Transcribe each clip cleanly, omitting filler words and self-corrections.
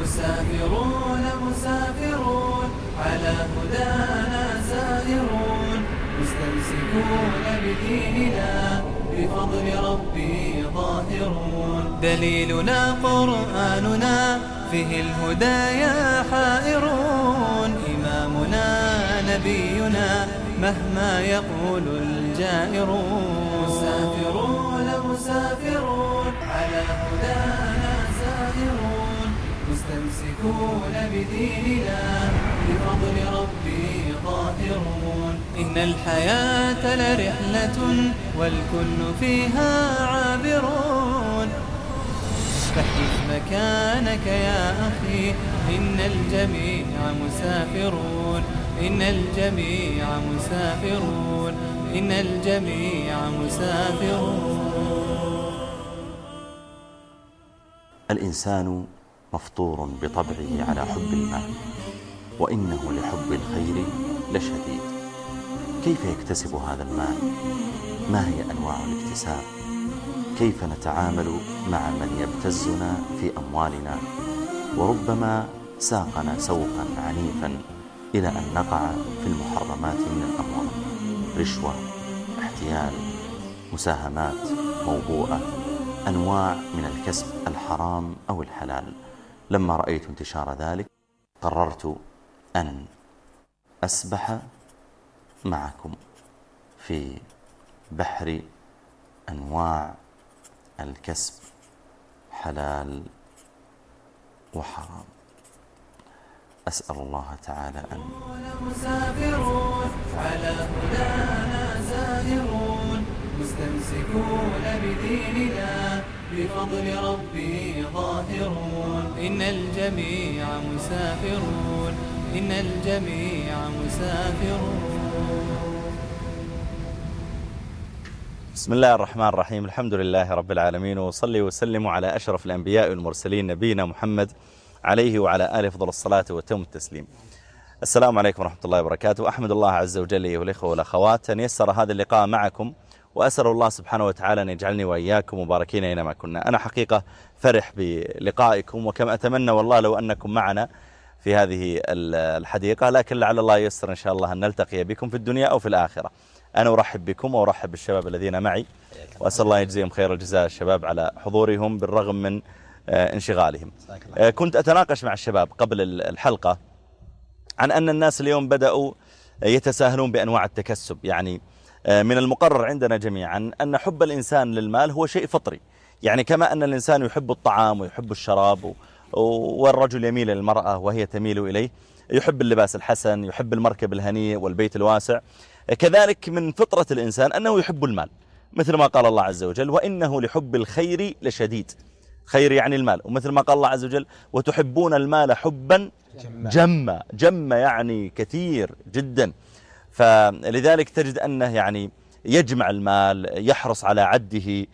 مسافرون مسافرون على هدانا سائرون مستمسكون بديننا بفضل ربي ظاهرون دليلنا قرآننا فيه الهدايا حائرون إمامنا نبينا مهما يقول الجائرون مسافرون مسافرون على هدانا سائرون مستمسكون بديننا بفضل ربي ظاهرون إن الحياة لرحلة والكل فيها عابرون فاحجز مكانك يا أخي إن الجميع مسافرون إن الجميع مسافرون إن الجميع مسافرون. الإنسان مفطور بطبعه على حب المال، وإنه لحب الخير لشديد. كيف يكتسب هذا المال؟ ما هي أنواع الاكتساب؟ كيف نتعامل مع من يبتزنا في أموالنا وربما ساقنا سوقا عنيفا إلى أن نقع في المحرمات من الأموال؟ رشوة، احتيال، مساهمات موبوءة، أنواع من الكسب الحرام أو الحلال. لما رأيت انتشار ذلك قررت أن أسبح معكم في بحر أنواع الكسب حلال وحرام. أسأل الله تعالى أن مسافرون على هدانا زاهرون مستمسكون بديننا بفضل ربي ظاهرون إن الجميع مسافرون إن الجميع مسافرون. بسم الله الرحمن الرحيم. الحمد لله رب العالمين، وصلي وسلم على أشرف الأنبياء والمرسلين نبينا محمد عليه وعلى آله فضل الصلاة وتم التسليم. السلام عليكم ورحمة الله وبركاته. أحمد الله عز وجل أيها الإخوة والأخوات أن يسر هذا اللقاء معكم، وأسأل الله سبحانه وتعالى أن يجعلني وإياكم مباركين أينما كنا. أنا حقيقة فرح بلقائكم، وكما أتمنى والله لو أنكم معنا في هذه الحديقة، لكن لعل الله يسر إن شاء الله أن نلتقي بكم في الدنيا أو في الآخرة. أنا أرحب بكم وأرحب بالشباب الذين معي، وأسأل الله يجزيهم خير الجزاء الشباب على حضورهم بالرغم من انشغالهم. كنت أتناقش مع الشباب قبل الحلقة عن أن الناس اليوم بدأوا يتساهلون بأنواع التكسب. يعني من المقرر عندنا جميعا أن حب الإنسان للمال هو شيء فطري، يعني كما أن الإنسان يحب الطعام ويحب الشراب والرجل يميل للمرأة وهي تميل إليه، يحب اللباس الحسن، يحب المركب الهنيء والبيت الواسع، كذلك من فطرة الإنسان أنه يحب المال، مثل ما قال الله عز وجل وإنه لحب الخير لشديد. خير يعني المال، ومثل ما قال الله عز وجل وتحبون المال حبا جما يعني كثير جدا. فلذلك تجد أنه يعني يجمع المال، يحرص على عده،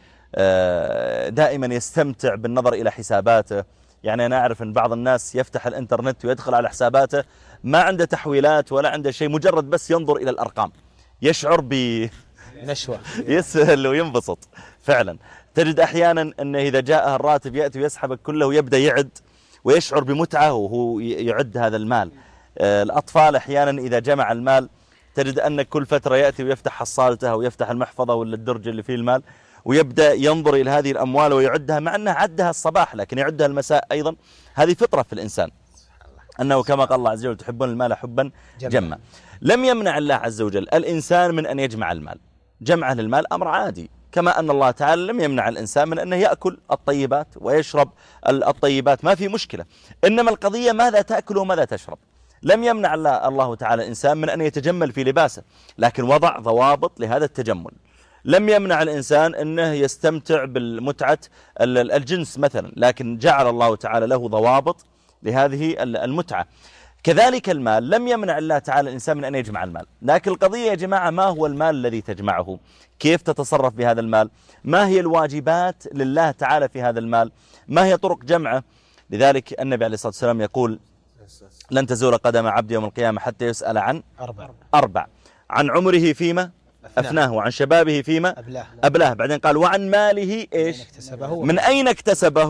دائما يستمتع بالنظر إلى حساباته. يعني أنا أعرف أن بعض الناس يفتح الإنترنت ويدخل على حساباته ما عنده تحويلات ولا عنده شيء، مجرد بس ينظر إلى الأرقام يشعر بنشوة، يسهل وينبسط فعلا. تجد أحيانا أنه إذا جاءه الراتب يأتي ويسحبك كله ويبدأ يعد ويشعر بمتعة وهو يعد هذا المال. الأطفال أحيانا إذا جمع المال تجد أن كل فترة يأتي ويفتح حصالته ويفتح المحفظة ولا الدرج اللي فيه المال ويبدأ ينظر إلى هذه الأموال ويعدها، مع أنه عدها الصباح لكن يعدها المساء أيضا. هذه فطرة في الإنسان، أنه كما قال الله عز وجل تحبون المال حبا جما. لم يمنع الله عز وجل الإنسان من أن يجمع المال، جمعه للمال أمر عادي، كما أن الله تعالى لم يمنع الإنسان من أنه يأكل الطيبات ويشرب الطيبات، ما في مشكلة. إنما القضية ماذا تأكل وماذا تشرب. لم يمنع الله تعالى الإنسان من أن يتجمل في لباسه، لكن وضع ضوابط لهذا التجمل. لم يمنع الإنسان أنه يستمتع بالمتعة الجنس مثلا، لكن جعل الله تعالى له ضوابط لهذه المتعة. كذلك المال لم يمنع الله تعالى الإنسان من أن يجمع المال، لكن القضية يا جماعة ما هو المال الذي تجمعه؟ كيف تتصرف بهذا المال؟ ما هي الواجبات لله تعالى في هذا المال؟ ما هي طرق جمعه؟ لذلك النبي عليه الصلاة والسلام يقول لن تزول قدم عبد يوم القيامة حتى يسأل عن أربع: عن عمره فيما أفناه، وعن شبابه فيما أبلاه. بعدين قال وعن ماله إيش؟ من أين اكتسبه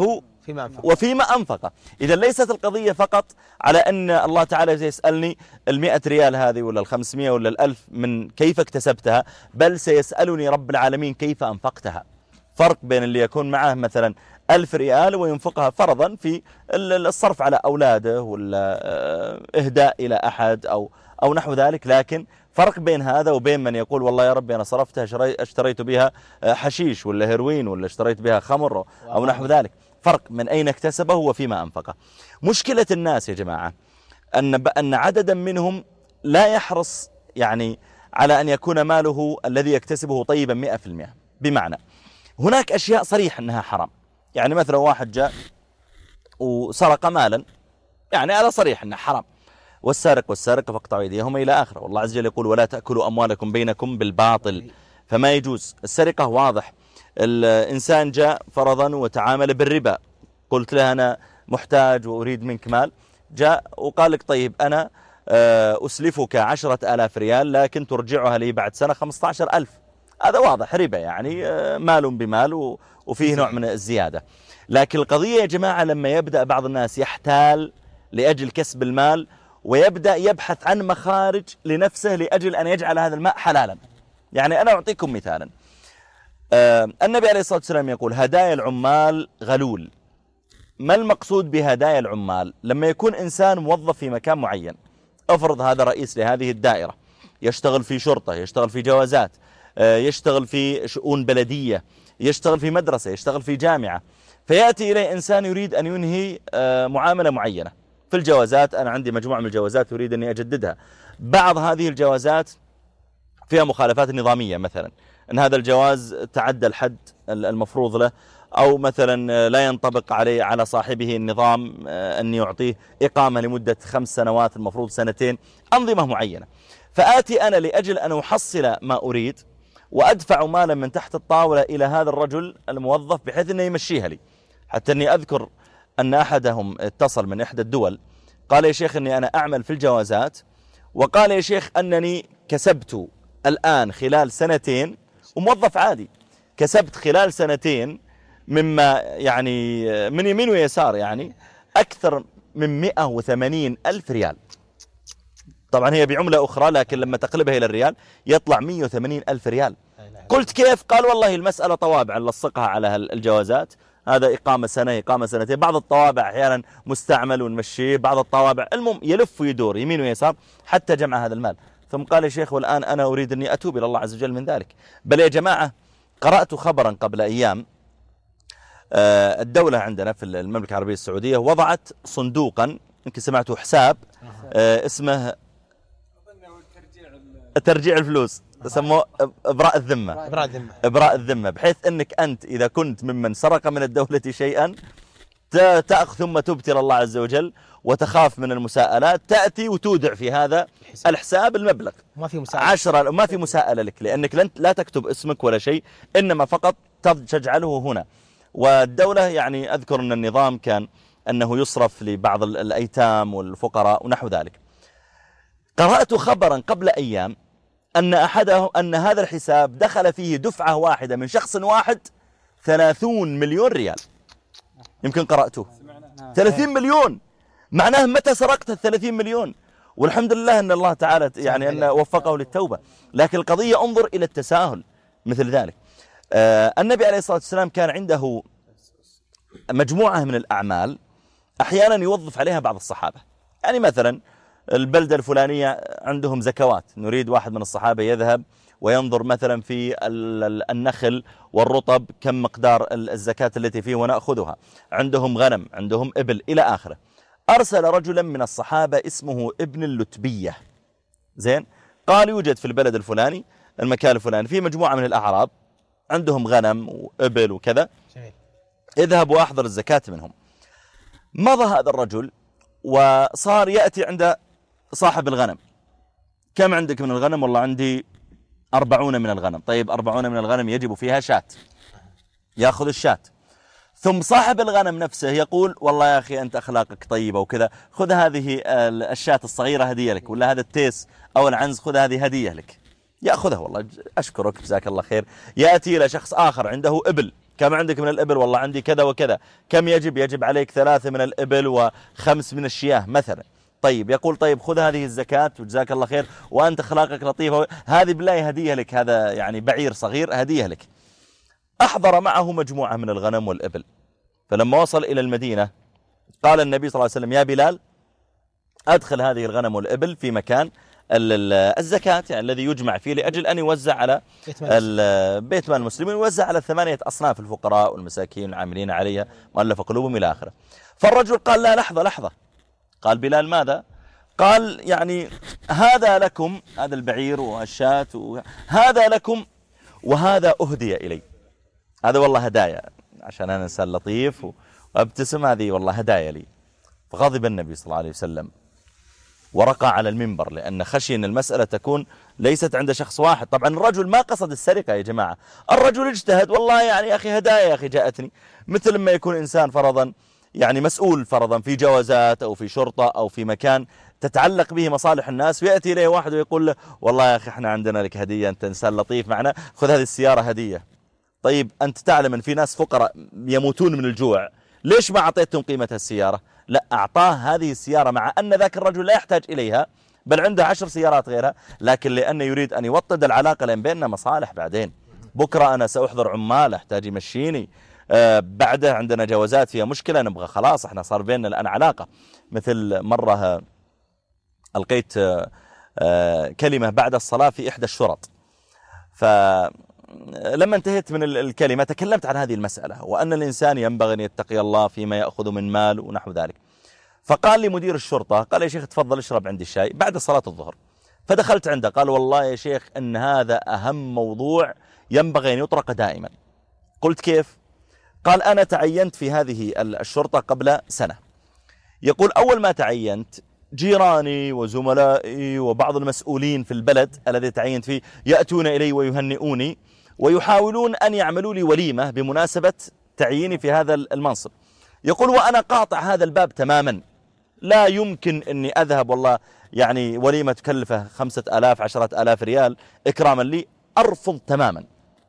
وفيما أنفقه. إذا ليست القضية فقط على أن الله تعالى سيسألني 100 ريال هذه ولا 500 ولا 1000 من كيف اكتسبتها، بل سيسألني رب العالمين كيف أنفقتها. فرق بين اللي يكون معه مثلا 1000 ريال وينفقها فرضا في الصرف على أولاده ولا إهداء إلى أحد أو نحو ذلك، لكن فرق بين هذا وبين من يقول والله يا ربي أنا صرفتها اشتريت بها حشيش ولا هيروين ولا اشتريت بها خمر أو نحو ذلك. فرق من أين اكتسبه وفيما أنفقه. مشكلة الناس يا جماعة أن عددا منهم لا يحرص يعني على أن يكون ماله الذي يكتسبه طيبا 100%. بمعنى هناك أشياء صريح أنها حرام، يعني مثلا واحد جاء وسرق مالا، يعني هذا صريح أنه حرام، والسارق فاقطعوا أيديهما إلى آخره. والله عز وجل يقول ولا تأكلوا أموالكم بينكم بالباطل، فما يجوز. السرقة واضح. الإنسان جاء فرضا وتعامل بالربا، قلت له أنا محتاج وأريد منك مال، جاء وقال لك طيب أنا أسلفك 10,000 ريال لكن ترجعها لي بعد سنة 15,000. هذا واضح ربا، يعني مال بمال وفيه نوع من الزيادة. لكن القضية يا جماعة لما يبدأ بعض الناس يحتال لأجل كسب المال ويبدأ يبحث عن مخارج لنفسه لأجل أن يجعل هذا الماء حلالا. يعني أنا أعطيكم مثالا. النبي عليه الصلاة والسلام يقول هدايا العمال غلول. ما المقصود بهدايا العمال؟ لما يكون إنسان موظف في مكان معين، أفرض هذا رئيس لهذه الدائرة، يشتغل في شرطة، يشتغل في جوازات، يشتغل في شؤون بلدية، يشتغل في مدرسة، يشتغل في جامعة، فيأتي إليه إنسان يريد أن ينهي معاملة معينة في الجوازات. أنا عندي مجموعة من الجوازات أريد أني أجددها. بعض هذه الجوازات فيها مخالفات نظامية، مثلا أن هذا الجواز تعدى الحد المفروض له، أو مثلا لا ينطبق على صاحبه النظام أن يعطيه إقامة لمدة 5 سنوات المفروض 2 أنظمة معينة. فآتي أنا لأجل أن أحصل ما أريد وأدفع مالا من تحت الطاولة إلى هذا الرجل الموظف بحيث أنه يمشيها لي. حتى أني أذكر أن أحدهم اتصل من إحدى الدول قال يا شيخ أني أنا أعمل في الجوازات، وقال يا شيخ أنني كسبت الآن خلال 2 وموظف عادي، كسبت خلال 2 مما يعني من يمين ويسار يعني أكثر من 180,000 ريال. طبعا هي بعملة أخرى، لكن لما تقلبها إلى الريال يطلع 180,000 ريال. قلت كيف؟ قال والله المسألة طوابع نلصقها على الجوازات، هذا إقامة سنة، إقامة 2، بعض الطوابع أحيانا مستعمل ونمشيه، بعض الطوابع، المهم يلف ويدور يمين ويسار حتى جمع هذا المال. ثم قال يا شيخ والآن أنا أريد أني أتوب إلى الله عز وجل من ذلك. بل يا جماعة قرأت خبرا قبل أيام، الدولة عندنا في المملكة العربية السعودية وضعت صندوقا، يمكن سمعتوا، حساب اسمه ترجيع الفلوس، سموه إبراء الذمة، بحيث أنك أنت إذا كنت ممن سرق من الدولة شيئا تأخذ ثم تبتل الله عز وجل وتخاف من المساءلات، تأتي وتودع في هذا الحساب المبلغ، ما في مساءلة 10، ما في مساءلة لك، لأنك لا تكتب اسمك ولا شيء، إنما فقط تجعله هنا. والدولة يعني أذكر أن النظام كان أنه يصرف لبعض الأيتام والفقراء ونحو ذلك. قرأت خبرا قبل أيام أن هذا الحساب دخل فيه دفعة واحدة من شخص واحد 30 مليون ريال. يمكن قرأته 30 مليون، معناه متى سرقت 30 مليون؟ والحمد لله أن الله تعالى يعني أن وفقه للتوبة. لكن القضية انظر إلى التساهل مثل ذلك. النبي عليه الصلاة والسلام كان عنده مجموعة من الأعمال أحيانا يوظف عليها بعض الصحابة. يعني مثلا البلدة الفلانية عندهم زكوات، نريد واحد من الصحابة يذهب وينظر مثلا في النخل والرطب كم مقدار الزكاة التي فيه ونأخذها، عندهم غنم، عندهم إبل إلى آخره. أرسل رجلا من الصحابة اسمه ابن اللتبية، زين، قال يوجد في البلد الفلاني المكان الفلاني في مجموعة من الأعراب عندهم غنم وإبل وكذا، اذهب وأحضر الزكاة منهم. مضى هذا الرجل وصار يأتي عند صاحب الغنم، كم عندك من الغنم؟ والله عندي 40 من الغنم. طيب 40 من الغنم يجب فيها شاة، يأخذ الشاة. ثم صاحب الغنم نفسه يقول والله يا أخي أنت أخلاقك طيبة وكذا، خذ هذه الشاة الصغيرة هدية لك، ولا هذا التيس أو العنز خذ هذه هدية لك. يأخذها، والله أشكرك جزاك الله خير. يأتي إلى شخص آخر عنده إبل، كم عندك من الإبل؟ والله عندي كذا وكذا. كم يجب عليك 3 من الإبل و5 من الشياه مثلا. طيب يقول طيب خذ هذه الزكاة وجزاك الله خير وأنت أخلاقك لطيفة، هذه بالله هدية لك، هذا يعني بعير صغير هدية لك. أحضر معه مجموعة من الغنم والإبل، فلما وصل إلى المدينة قال النبي صلى الله عليه وسلم يا بلال أدخل هذه الغنم والإبل في مكان الزكاة، يعني الذي يجمع فيه لأجل أن يوزع على بيت مال المسلمين، ويوزع على 8 أصناف: الفقراء والمساكين العاملين عليها مؤلف قلوبهم إلى آخره. فالرجل قال لا لحظة. قال بلال ماذا؟ قال يعني هذا لكم، هذا البعير والشاة هذا لكم وهذا أهدي إلي، هذا والله هدايا عشان أنا إنسان لطيف وابتسم، هذه والله هدايا لي. فغضب النبي صلى الله عليه وسلم ورقى على المنبر، لأن خشي أن المسألة تكون ليست عند شخص واحد. طبعا الرجل ما قصد السرقة يا جماعة، الرجل اجتهد، والله يعني يا أخي هدايا يا أخي جاءتني، مثل ما يكون إنسان فرضا يعني مسؤول فرضا في جوازات أو في شرطة أو في مكان تتعلق به مصالح الناس، ويأتي إليه واحد ويقول له والله يا أخي احنا عندنا لك هدية، أنت إنسان لطيف معنا، خذ هذه السيارة هدية. طيب أنت تعلم أن في ناس فقراء يموتون من الجوع، ليش ما أعطيتهم قيمة السيارة؟ لا، أعطاه هذه السيارة مع أن ذاك الرجل لا يحتاج إليها، بل عنده 10 سيارات غيرها، لكن لأنه يريد أن يوطد العلاقة لأن بيننا مصالح. بعدين بكرة أنا سأحضر عمال أحتاج يمشيني، بعده عندنا جوازات فيها مشكلة، نبغى خلاص احنا صار بيننا الآن علاقة. مثل مرة ألقيت كلمة بعد الصلاة في إحدى الشرط، فلما انتهيت من الكلمة تكلمت عن هذه المسألة، وأن الإنسان ينبغي أن يتقي الله فيما يأخذ من مال ونحو ذلك. فقال لي مدير الشرطة، قال يا شيخ تفضل اشرب عندي الشاي بعد صلاة الظهر. فدخلت عنده، قال والله يا شيخ إن هذا أهم موضوع ينبغي أن يطرق دائما. قلت كيف؟ قال أنا تعينت في هذه الشرطة قبل سنة. يقول أول ما تعينت جيراني وزملائي وبعض المسؤولين في البلد الذي تعينت فيه يأتون إلي ويهنئوني ويحاولون أن يعملوا لي وليمة بمناسبة تعييني في هذا المنصب. يقول وأنا قاطع هذا الباب تماما، لا يمكن أني أذهب والله يعني وليمة تكلفه 5000 10,000 ريال إكراما لي، أرفض تماما.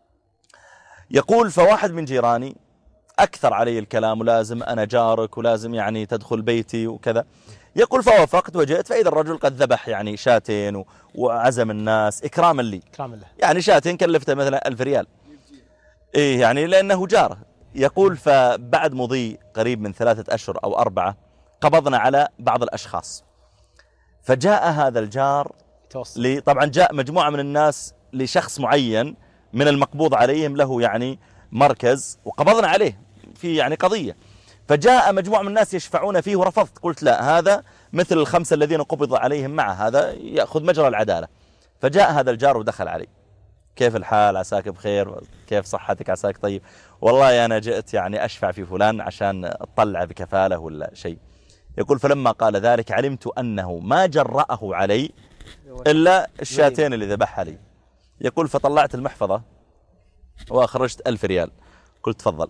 يقول فواحد من جيراني أكثر علي الكلام، ولازم أنا جارك ولازم يعني تدخل بيتي وكذا. يقول فوافقت وجئت، فإذا الرجل قد ذبح يعني 2 وعزم الناس إكراما لي، يعني 2 كلفته مثلا 1000 ريال، إيه يعني لأنه جاره. يقول فبعد مضي قريب من 3 أشهر أو 4 قبضنا على بعض الأشخاص، فجاء هذا الجار طبعا جاء مجموعة من الناس لشخص معين من المقبوض عليهم له يعني مركز، وقبضنا عليه في يعني قضية، فجاء مجموعة من الناس يشفعون فيه ورفضت. قلت لا، هذا مثل ال5 الذين قبض عليهم معه، هذا يأخذ مجرى العدالة. فجاء هذا الجار ودخل علي، كيف الحال؟ عساك بخير؟ كيف صحتك؟ عساك طيب؟ والله أنا جئت يعني أشفع في فلان عشان أطلع بكفالة ولا شيء. يقول فلما قال ذلك علمت أنه ما جرأه علي إلا 2 اللي ذبحها لي. يقول فطلعت المحفظة وأخرجت 1000 ريال، قلت تفضل.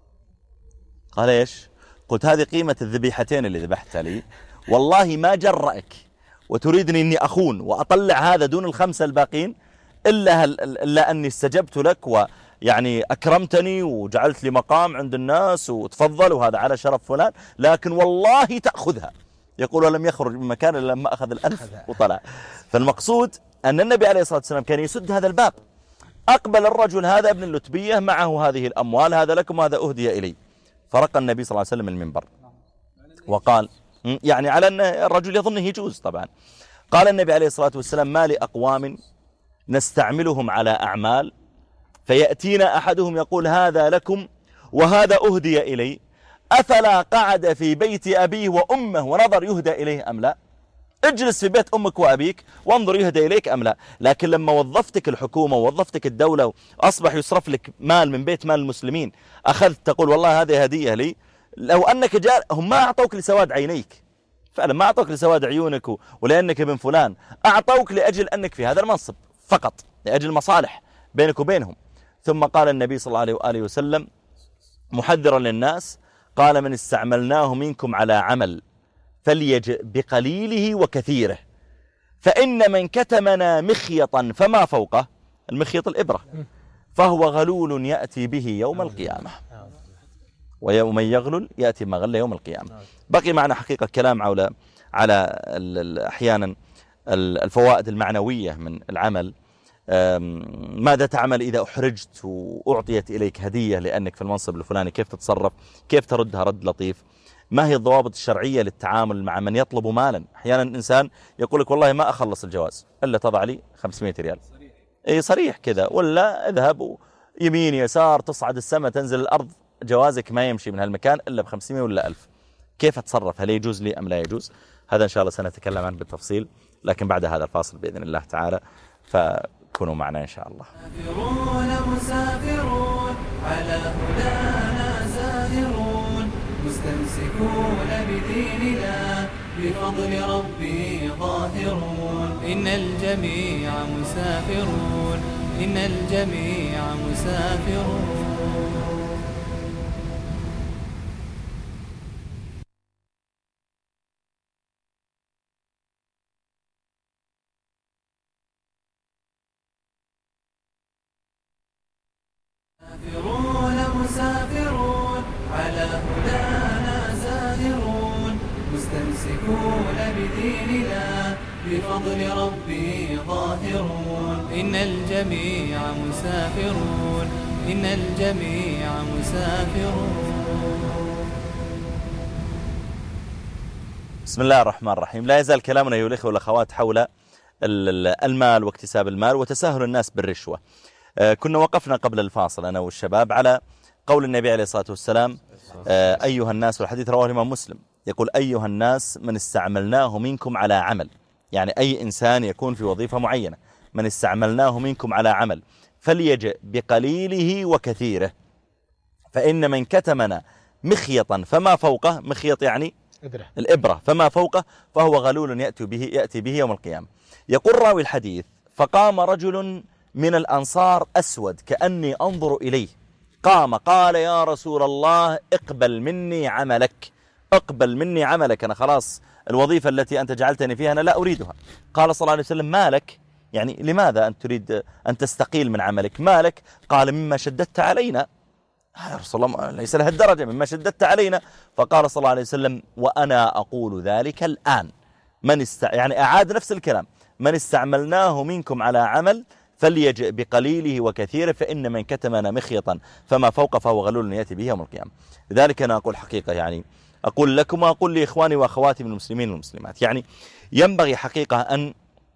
قال إيش؟ قلت هذه قيمة الذبيحتين اللي ذبحتها لي، والله ما جرأك وتريدني أني أخون وأطلع هذا دون ال5 الباقين إلا أني استجبت لك ويعني أكرمتني وجعلت لي مقام عند الناس وتفضل وهذا على شرف فلان، لكن والله تأخذها. يقول ولم يخرج من مكان إلا لما أخذ 1000 وطلع. فالمقصود أن النبي عليه الصلاة والسلام كان يسد هذا الباب. أقبل الرجل هذا ابن اللتبية معه هذه الأموال، هذا لكم وهذا أهدي إلي. فرق النبي صلى الله عليه وسلم المنبر وقال يعني على أن الرجل يظنه يجوز طبعا. قال النبي عليه الصلاة والسلام ما لأقوام نستعملهم على أعمال فيأتينا أحدهم يقول هذا لكم وهذا أهدي إلي، أفلا قعد في بيت أبيه وأمه ونظر يهدى إليه أم لا؟ اجلس في بيت أمك وأبيك وانظر يهدى إليك أم لا. لكن لما وظفتك الحكومة ووظفتك الدولة وأصبح يصرف لك مال من بيت مال المسلمين، أخذت تقول والله هذه هدية لي، لو أنك جاء هم ما أعطوك لسواد عينيك، فعلا ما أعطوك لسواد عيونك ولأنك ابن فلان، أعطوك لأجل أنك في هذا المنصب فقط، لأجل مصالح بينك وبينهم. ثم قال النبي صلى الله عليه وآله وسلم محذرا للناس، قال من استعملناه منكم على عمل فليجئ بقليله وكثيره، فإن من كتمنا مخيطا فما فوقه، المخيط الإبرة، فهو غلول يأتي به يوم القيامة. ومن يغلل يأتي ما غل يوم القيامة. بقي معنا حقيقة كلام على أحيانا الفوائد المعنوية من العمل. ماذا تعمل إذا أحرجت وأعطيت إليك هدية لأنك في المنصب الفلاني؟ كيف تتصرف؟ كيف تردها رد لطيف؟ ما هي الضوابط الشرعية للتعامل مع من يطلب مالا؟ أحيانا الإنسان يقول لك والله ما أخلص الجواز إلا تضع لي 500 ريال. أي صريح كذا، ولا اذهب يمين يسار تصعد السماء تنزل الأرض، جوازك ما يمشي من هالمكان إلا ب500 ولا 1000. كيف أتصرف؟ هل يجوز لي أم لا يجوز؟ هذا إن شاء الله سنتكلم عنه بالتفصيل، لكن بعد هذا الفاصل بإذن الله تعالى، فكونوا معنا إن شاء الله. مسافرون على هدانا زاهرون، مستمسكون بديننا بفضل ربي ظاهرون. إن الجميع مسافرون، إن الجميع مسافرون. مسافرون على هدانا زاهرون، مستمسكون بديننا بفضل ربي ظاهرون. إن الجميع مسافرون، إن الجميع مسافرون. بسم الله الرحمن الرحيم. لا يزال كلامنا أيها الأخوة والأخوات حول المال واكتساب المال وتساهل الناس بالرشوة. كنا وقفنا قبل الفاصل أنا والشباب على قول النبي عليه الصلاة والسلام أيها الناس، والحديث رواه الإمام مسلم، يقول أيها الناس من استعملناه منكم على عمل، يعني أي إنسان يكون في وظيفة معينة، من استعملناه منكم على عمل فليجئ بقليله وكثيره، فإن من كتمنا مخيطا فما فوقه، مخيط يعني الإبرة، فما فوقه فهو غلول يأتي به يوم القيامة. يقول راوي الحديث فقام رجل من الأنصار أسود كأني أنظر إليه، قام قال يا رسول الله اقبل مني عملك، اقبل مني عملك، أنا خلاص الوظيفة التي أنت جعلتني فيها أنا لا أريدها. قال صلى الله عليه وسلم ما لك؟ يعني لماذا أنت تريد أن تستقيل من عملك؟ ما لك؟ قال مما شددت علينا. يا رسول الله ليس لها الدرجة مما شددت علينا. فقال صلى الله عليه وسلم وأنا أقول ذلك الآن. يعني أعاد نفس الكلام، من استعملناه منكم على عمل فليجئ بقليله وكثيره، فإن من كتمنا مخيطا فما فوق فهو غلول يأتي به يوم القيامة. لذلك أنا أقول حقيقة، يعني أقول لكم وأقول لإخواني وأخواتي من المسلمين والمسلمات، يعني ينبغي حقيقة أن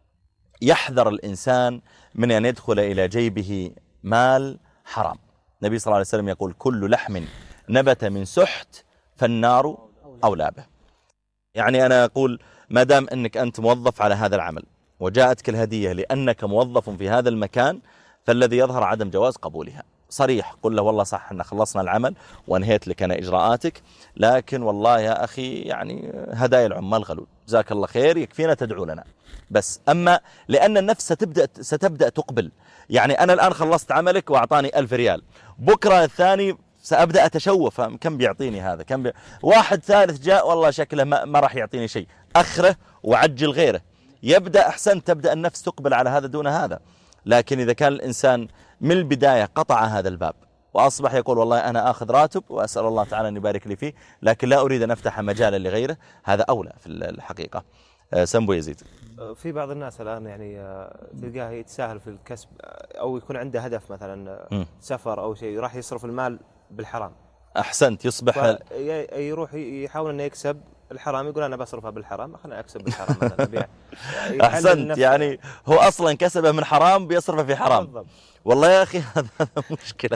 يحذر الإنسان من أن يدخل إلى جيبه مال حرام. النبي صلى الله عليه وسلم يقول كل لحم نبت من سحت فالنار أولى به. يعني أنا أقول ما دام أنك أنت موظف على هذا العمل وجاءتك الهدية لأنك موظف في هذا المكان، فالذي يظهر عدم جواز قبولها. صريح، قل له والله صح احنا خلصنا العمل وانهيت لك أنا إجراءاتك، لكن والله يا أخي يعني هدايا العمال غلول، جزاك الله خير، يكفينا تدعو لنا بس. أما لأن النفس ستبدأ تقبل، يعني أنا الآن خلصت عملك وأعطاني 1000 ريال، بكرة الثاني سأبدأ أتشوف كم بيعطيني هذا، واحد ثالث جاء والله شكله ما راح يعطيني شيء، أخره وعجل غيره. يبدأ أحسن تبدأ النفس تقبل على هذا دون هذا. لكن إذا كان الإنسان من البداية قطع هذا الباب وأصبح يقول والله أنا آخذ راتب وأسأل الله تعالى أن يبارك لي فيه، لكن لا أريد أن أفتح مجالا لغيره، هذا أولى في الحقيقة. سنبو يزيد. في بعض الناس الآن يعني تلقاه يتساهل في الكسب، أو يكون عنده هدف مثلا سفر أو شيء، راح يصرف المال بالحرام. أحسنت، يصبح يروح يحاول أنه يكسب الحرام، يقول أنا بصرفها بالحرام، خلنا أكسب بالحرام مثلا. أحسنت، يعني هو أصلا كسبه من حرام بيصرفه في حرام بالضبط. والله يا أخي هذا مشكلة.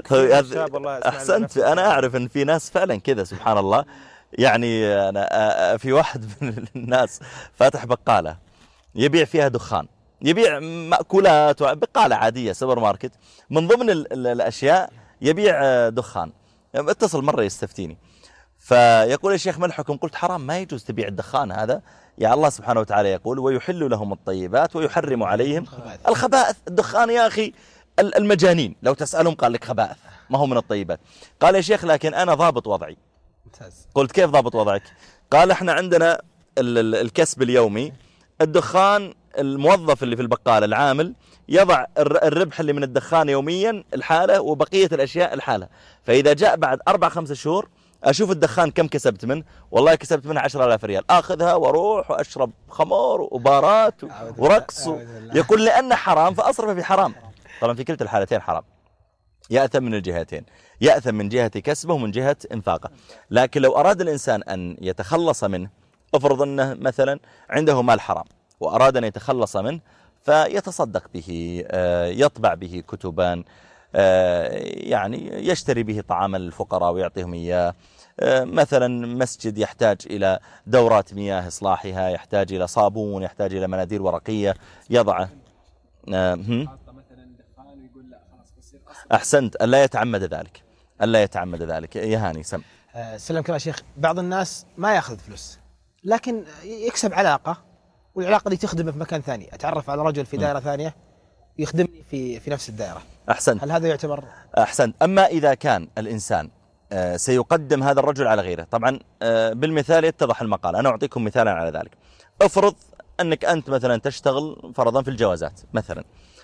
أحسنت، أنا أعرف أن في ناس فعلا كذا سبحان الله. يعني أنا في واحد من الناس فاتح بقالة يبيع فيها دخان، يبيع مأكولات، بقالة عادية سوبر ماركت، من ضمن الأشياء يبيع دخان. اتصل مرة يستفتيني فيقول يا شيخ ما الحكم؟ قلت حرام، ما يجوز تبيع الدخان هذا، يا الله سبحانه وتعالى يقول ويحل لهم الطيبات ويحرم عليهم الخبائث. الدخان يا أخي المجانين لو تسألهم قال لك خبائث ما هو من الطيبات. قال يا شيخ لكن أنا ضابط وضعي. قلت كيف ضابط وضعك؟ قال احنا عندنا الكسب اليومي، الدخان الموظف اللي في البقالة العامل يضع الربح اللي من الدخان يوميا الحالة وبقية الأشياء الحالة. فإذا جاء بعد 4-5 شهور أشوف الدخان كم كسبت منه، والله كسبت منه 10,000 ريال، أخذها وأروح وأشرب خمر وبارات ورقص يقول لأن حرام فأصرف في حرام. طبعا في كلتا الحالتين حرام، يأثم من الجهتين، يأثم من جهة كسبه ومن جهة إنفاقه. لكن لو أراد الإنسان أن يتخلص منه، افرض أنه مثلا عنده مال حرام وأراد أن يتخلص منه فيتصدق به، يطبع به كتبا، يعني يشتري به طعاما للفقراء ويعطيهم إياه. مثلا مسجد يحتاج إلى دورات مياه إصلاحها، يحتاج إلى صابون، يحتاج إلى مناديل ورقية يضعه. أحسنت، ألا يتعمد ذلك، ألا يتعمد ذلك. يا هاني سم. سلمك الله شيخ. بعض الناس ما يأخذ فلوس لكن يكسب علاقة، والعلاقة دي تخدمه في مكان ثاني، أتعرف على رجل في دائرة ثانية يخدمني في نفس الدائرة. أحسنت. هل هذا يعتبر؟ أحسنت. أما إذا كان الإنسان سيقدم هذا الرجل على غيره، طبعا بالمثال يتضح المقال. أنا أعطيكم مثالا على ذلك. افرض أنك أنت مثلا تشتغل فرضا في الجوازات مثلا،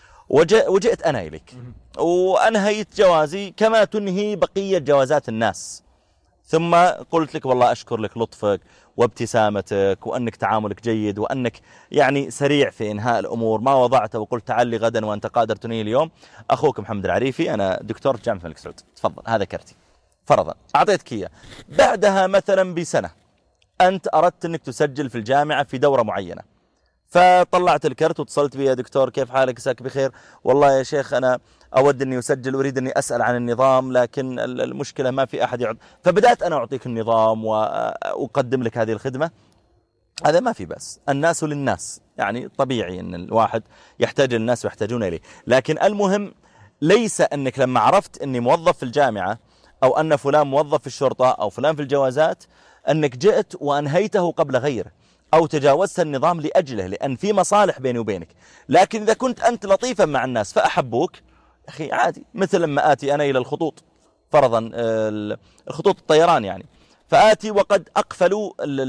وجئت أنا إليك وأنهيت جوازي كما تنهي بقية جوازات الناس، ثم قلت لك والله أشكر لك لطفك وابتسامتك وأنك تعاملك جيد وأنك يعني سريع في إنهاء الأمور، ما وضعت وقلت تعال لي غدا وأنت قادر تنهي اليوم. أخوك محمد العريفي، أنا دكتور جامعة الملك سعود، تفضل هذا كرتي فرضا، أعطيتك إياه. بعدها مثلا بسنة أنت أردت أنك تسجل في الجامعة في دورة معينة، فطلعت الكرت واتصلت بي: يا دكتور كيف حالك، مساك بخير، والله يا شيخ أنا أود أني أسجل، أريد أني أسأل عن النظام لكن المشكلة ما في أحد يعد. فبدأت أنا أعطيك النظام وأقدم لك هذه الخدمة. هذا ما في بس، الناس للناس، يعني طبيعي أن الواحد يحتاج للناس ويحتاجون إليه. لكن المهم ليس أنك لما عرفت أني موظف في الجامعة أو أن فلان موظف في الشرطة أو فلان في الجوازات أنك جئت وأنهيته قبل غيره أو تجاوزت النظام لأجله، لأن في مصالح بيني وبينك. لكن إذا كنت أنت لطيفا مع الناس فأحبوك، أخي عادي. مثل لما آتي أنا إلى الخطوط فرضا، الخطوط الطيران يعني، فآتي وقد أقفلوا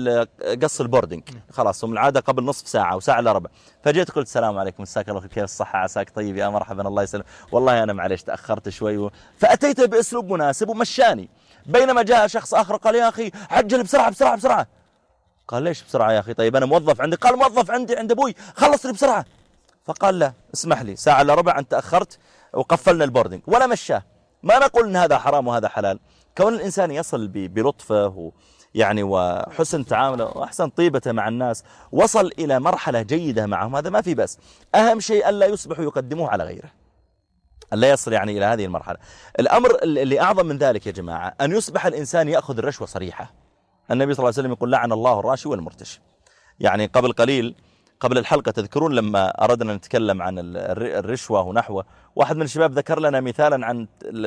قص البوردنج خلاص، هم العادة قبل نصف ساعة وساعة إلا ربع، فجيت قلت السلام عليكم، مساك الله كيف الصحة، عساك طيب، يا مرحبا الله يسلم، والله أنا معليش تأخرت شوي فأتيت بأسلوب مناسب ومشاني. بينما جاء شخص آخر قال: يا أخي عجل بسرعة بسرعة بسرعة. قال: ليش بسرعة يا أخي؟ طيب أنا موظف عندي. قال: موظف عندي عند أبوي، خلص لي بسرعة. فقال: لا اسمح لي، ساعة إلا ربع أنت أخرت وقفلنا البوردنج، ولا مشاه. ما نقول إن هذا حرام وهذا حلال، كون الإنسان يصل بلطفه يعني وحسن تعامله وأحسن طيبته مع الناس، وصل إلى مرحلة جيدة معهم، هذا ما في بس. أهم شيء ألا يصبح يقدموه على غيره، ألا يصل يعني إلى هذه المرحلة. الأمر اللي أعظم من ذلك يا جماعة أن يصبح الإنسان يأخذ الرشوة صريحة. النبي صلى الله عليه وسلم يقول: لعن الله الراشي والمرتشي. يعني قبل قليل قبل الحلقة تذكرون لما أردنا نتكلم عن الرشوة ونحوه، واحد من الشباب ذكر لنا مثالا عن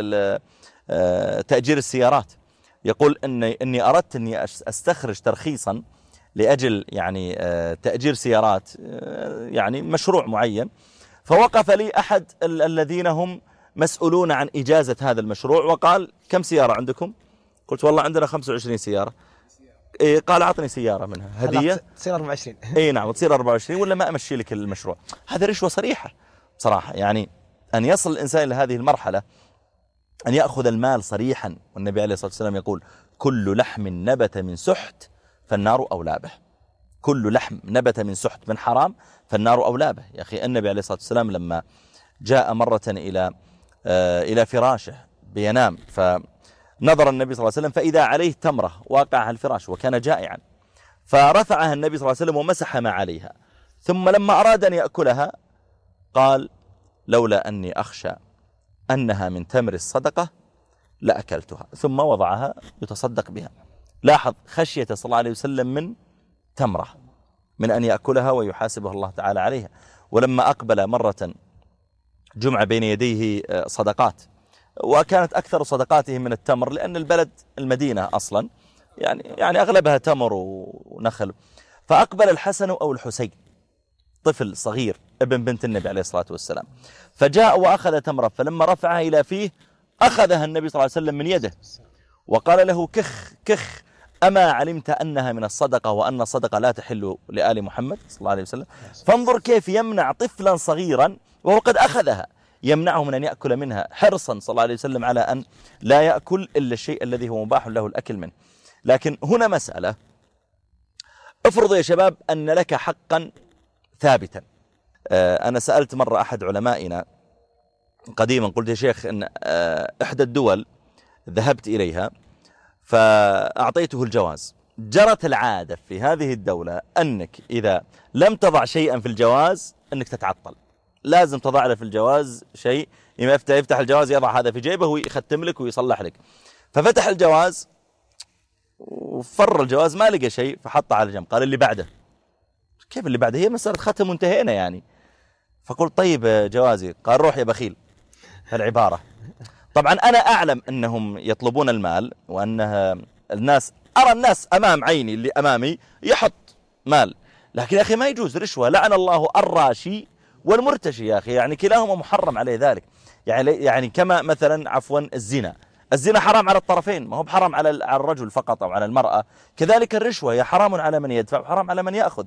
تأجير السيارات، يقول إني أردت أني أستخرج ترخيصا لأجل يعني تأجير سيارات، يعني مشروع معين، فوقف لي أحد الذين هم مسؤولون عن إجازة هذا المشروع وقال: كم سيارة عندكم؟ قلت: والله عندنا 25 سيارة. إيه، قال: أعطني سيارة منها هدية. تصير 24. إيه نعم، تصير 24 ولا ما أمشي لك المشروع. هذا رشوة صريحة بصراحة. يعني أن يصل الإنسان إلى هذه المرحلة أن يأخذ المال صريحا. والنبي عليه الصلاة والسلام يقول: كل لحم نبت من سحت فالنار أولى به. كل لحم نبت من سحت من حرام فالنار أولى به. يا أخي النبي عليه الصلاة والسلام لما جاء مرة إلى فراشه بينام، فنظر النبي صلى الله عليه وسلم فإذا عليه تمرة واقعها على الفراش وكان جائعا، فرفعها النبي صلى الله عليه وسلم ومسح ما عليها، ثم لما أراد أن يأكلها قال: لولا أني أخشى أنها من تمر الصدقة لأكلتها، ثم وضعها يتصدق بها. لاحظ خشية صلى الله عليه وسلم من تمرة، من أن يأكلها ويحاسبه الله تعالى عليها. ولما أقبل مرة جمع بين يديه صدقات، وكانت أكثر صدقاته من التمر، لأن البلد المدينة أصلا يعني أغلبها تمر ونخل. فأقبل الحسن أو الحسين، طفل صغير ابن بنت النبي عليه الصلاة والسلام، فجاء وأخذ تمرة، فلما رفعها إلى فيه أخذها النبي صلى الله عليه وسلم من يده وقال له: كخ كخ، أما علمت أنها من الصدقة وأن الصدقة لا تحل لآل محمد صلى الله عليه وسلم؟ فانظر كيف يمنع طفلا صغيرا وهو قد أخذها، يمنعه من أن يأكل منها، حرصا صلى الله عليه وسلم على أن لا يأكل إلا الشيء الذي هو مباح له الأكل منه. لكن هنا مسألة، افرض يا شباب أن لك حقا ثابتا. أنا سألت مرة أحد علمائنا قديما، قلت يا شيخ إن إحدى الدول ذهبت إليها فأعطيته الجواز، جرت العادة في هذه الدولة أنك إذا لم تضع شيئا في الجواز أنك تتعطل، لازم تضع له في الجواز شيء، يفتح الجواز يضع هذا في جيبه ويختم لك ويصلح لك. ففتح الجواز وفر الجواز ما لقى شيء فحطه على جنب، قال اللي بعده. كيف اللي بعده؟ هي مسألة ختم وانتهينا يعني. فقلت طيب جوازي، قال روح يا بخيل، هالعبارة. طبعا أنا أعلم أنهم يطلبون المال، وأنها الناس، أرى الناس أمام عيني اللي أمامي يحط مال، لكن يا أخي ما يجوز رشوة، لعن الله الراشي والمرتشي يا أخي، يعني كلاهما محرم عليه ذلك. يعني كما مثلا عفوا الزنا حرام على الطرفين، ما هو بحرام على الرجل فقط أو على المرأة، كذلك الرشوة هي حرام على من يدفع وحرام على من يأخذ.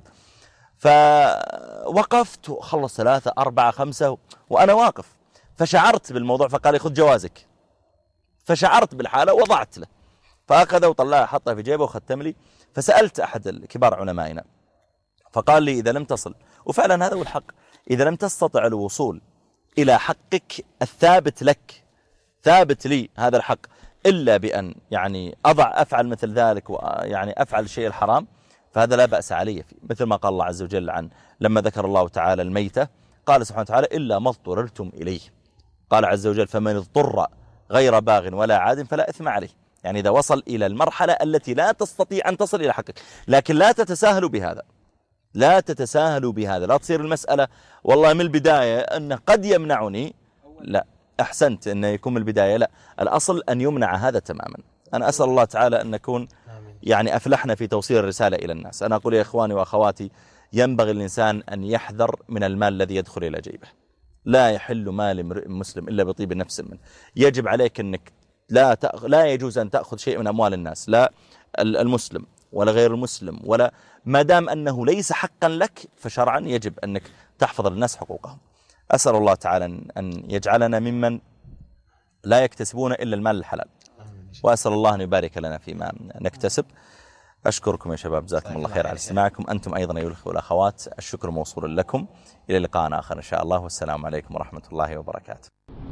فوقفت خلص 3 4 5 وأنا واقف، فشعرت بالموضوع، فقال خذ جوازك، فشعرت بالحالة وضعت له، فأخذه وطلعه حطه في جيبه وختم لي. فسألت أحد الكبار علمائنا فقال لي إذا لم تصل، وفعلا هذا هو الحق، إذا لم تستطع الوصول إلى حقك الثابت لك، ثابت لي هذا الحق، إلا بأن يعني أفعل مثل ذلك، ويعني أفعل الشيء الحرام، فهذا لا بأس عليه فيه. مثل ما قال الله عز وجل عن لما ذكر الله تعالى الميتة، قال سبحانه وتعالى إلا ما اضطررتم إليه، قال عز وجل فمن اضطر غير باغ ولا عاد فلا إثم عليه. يعني إذا وصل إلى المرحلة التي لا تستطيع أن تصل إلى حقك، لكن لا تتساهلوا بهذا، لا تتساهلوا بهذا، لا تصير المسألة والله من البداية أنه قد يمنعني، لا، أحسنت أنه يكون من البداية، لا، الأصل أن يمنع هذا تماما. أنا أسأل الله تعالى أن نكون يعني أفلحنا في توصيل الرسالة إلى الناس. أنا أقول يا إخواني وأخواتي، ينبغي الإنسان أن يحذر من المال الذي يدخل إلى جيبه، لا يحل مال امرئ مسلم إلا بطيب نفس منه. يجب عليك أنك لا يجوز أن تأخذ شيء من أموال الناس، لا المسلم ولا غير المسلم، ولا ما دام أنه ليس حقا لك فشرعا يجب أنك تحفظ للناس حقوقهم. أسأل الله تعالى أن يجعلنا ممن لا يكتسبون إلا المال الحلال، وأسأل الله أن يبارك لنا فيما نكتسب. أشكركم يا شباب، جزاكم الله خير على استماعكم. أنتم أيضا أيها الأخوة والأخوات الشكر موصول لكم. إلى لقاء آخر إن شاء الله، والسلام عليكم ورحمة الله وبركاته.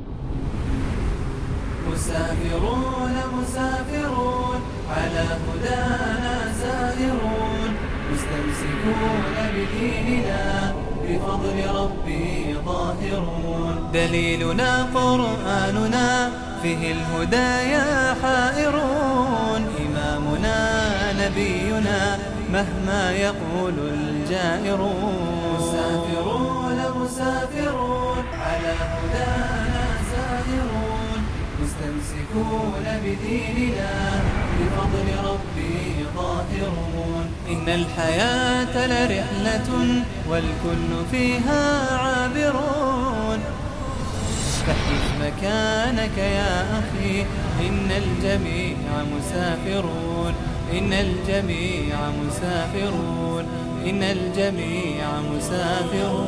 مسافرون مسافرون على هدانا سائرون، مستمسكون بديننا بفضل ربي ظاهرون. دليلنا قرآننا فيه الهدايا حائرون، إمامنا نبينا مهما يقول الجائرون. مسافرون مسافرون على هدانا سائرون، مستمسكون بديننا بفضل ربي ظاهرون. إن الحياة لرحلة والكل فيها عابرون، فاحجز مكانك يا أخي، إن الجميع مسافرون، إن الجميع مسافرون، إن الجميع مسافرون.